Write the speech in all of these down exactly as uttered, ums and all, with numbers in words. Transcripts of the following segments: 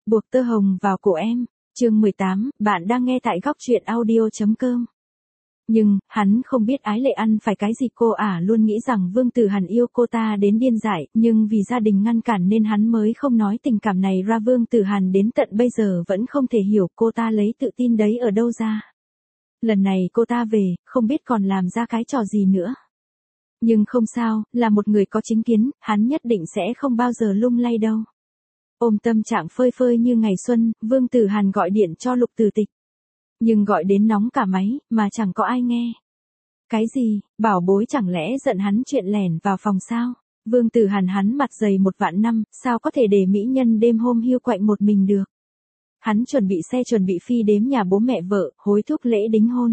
Buộc tơ hồng vào cổ em, chương mười tám, bạn đang nghe tại góc truyện audio.com. Nhưng, hắn không biết Ái Lệ ăn phải cái gì, cô ả luôn nghĩ rằng Vương Tử Hàn yêu cô ta đến điên dại, nhưng vì gia đình ngăn cản nên hắn mới không nói tình cảm này ra. Vương Tử Hàn đến tận bây giờ vẫn không thể hiểu cô ta lấy tự tin đấy ở đâu ra. Lần này cô ta về, không biết còn làm ra cái trò gì nữa. Nhưng không sao, là một người có chính kiến, hắn nhất định sẽ không bao giờ lung lay đâu. Ôm tâm trạng phơi phơi như ngày xuân, Vương Tử Hàn gọi điện cho Lục Tử Tịch. Nhưng gọi đến nóng cả máy, mà chẳng có ai nghe. Cái gì, bảo bối chẳng lẽ giận hắn chuyện lẻn vào phòng sao? Vương Tử Hàn hắn mặt dày một vạn năm, sao có thể để mỹ nhân đêm hôm hiu quạnh một mình được? Hắn chuẩn bị xe chuẩn bị phi đếm nhà bố mẹ vợ, hối thúc lễ đính hôn.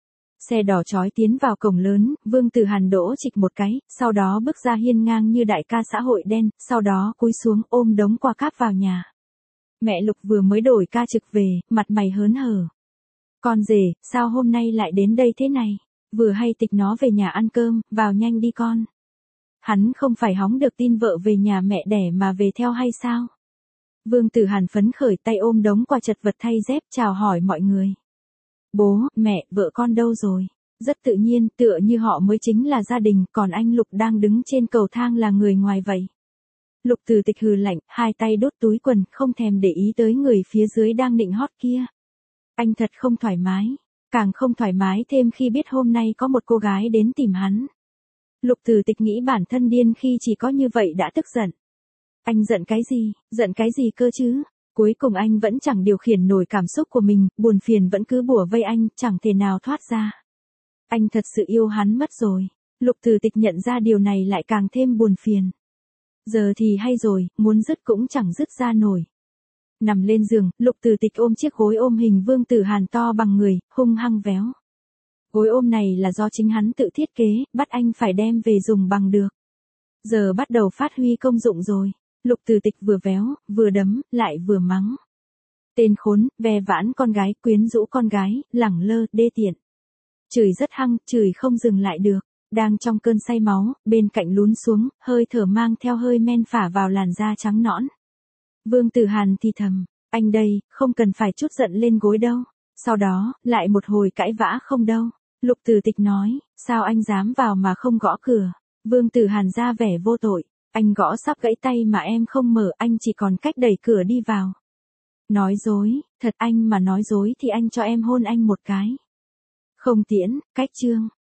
Xe đỏ chói tiến vào cổng lớn, Vương Tử Hàn đỗ trịch một cái, sau đó bước ra hiên ngang như đại ca xã hội đen, sau đó cúi xuống ôm đống quà cáp vào nhà. Mẹ Lục vừa mới đổi ca trực về, mặt mày hớn hở. Con rể, sao hôm nay lại đến đây thế này? Vừa hay Tịch nó về nhà ăn cơm, vào nhanh đi con. Hắn không phải hóng được tin vợ về nhà mẹ đẻ mà về theo hay sao? Vương Tử Hàn phấn khởi tay ôm đống quà chật vật thay dép chào hỏi mọi người. Bố, mẹ, vợ con đâu rồi? Rất tự nhiên, tựa như họ mới chính là gia đình, còn anh Lục đang đứng trên cầu thang là người ngoài vậy. Lục Tử Tịch hừ lạnh, hai tay đút túi quần, không thèm để ý tới người phía dưới đang nịnh hót kia. Anh thật không thoải mái, càng không thoải mái thêm khi biết hôm nay có một cô gái đến tìm hắn. Lục Tử Tịch nghĩ bản thân điên khi chỉ có như vậy đã tức giận. Anh giận cái gì, giận cái gì cơ chứ? Cuối cùng anh vẫn chẳng điều khiển nổi cảm xúc của mình, buồn phiền vẫn cứ bủa vây anh, chẳng thể nào thoát ra. Anh thật sự yêu hắn mất rồi. Lục Tử Tịch nhận ra điều này lại càng thêm buồn phiền. Giờ thì hay rồi, muốn dứt cũng chẳng dứt ra nổi. Nằm lên giường, Lục Tử Tịch ôm chiếc gối ôm hình Vương Tử Hàn to bằng người, hung hăng véo. Gối ôm này là do chính hắn tự thiết kế, bắt anh phải đem về dùng bằng được. Giờ bắt đầu phát huy công dụng rồi. Lục Tử Tịch vừa véo, vừa đấm, lại vừa mắng. Tên khốn, ve vãn con gái, quyến rũ con gái, lẳng lơ, đê tiện. Chửi rất hăng, chửi không dừng lại được. Đang trong cơn say máu, bên cạnh lún xuống, hơi thở mang theo hơi men phả vào làn da trắng nõn. Vương Tử Hàn thì thầm, anh đây, không cần phải chút giận lên gối đâu. Sau đó, lại một hồi cãi vã không đâu. Lục Tử Tịch nói, sao anh dám vào mà không gõ cửa? Vương Tử Hàn ra vẻ vô tội. Anh gõ sắp gãy tay mà em không mở, anh chỉ còn cách đẩy cửa đi vào. Nói dối, thật anh mà nói dối thì anh cho em hôn anh một cái. Không tiễn, cách chương.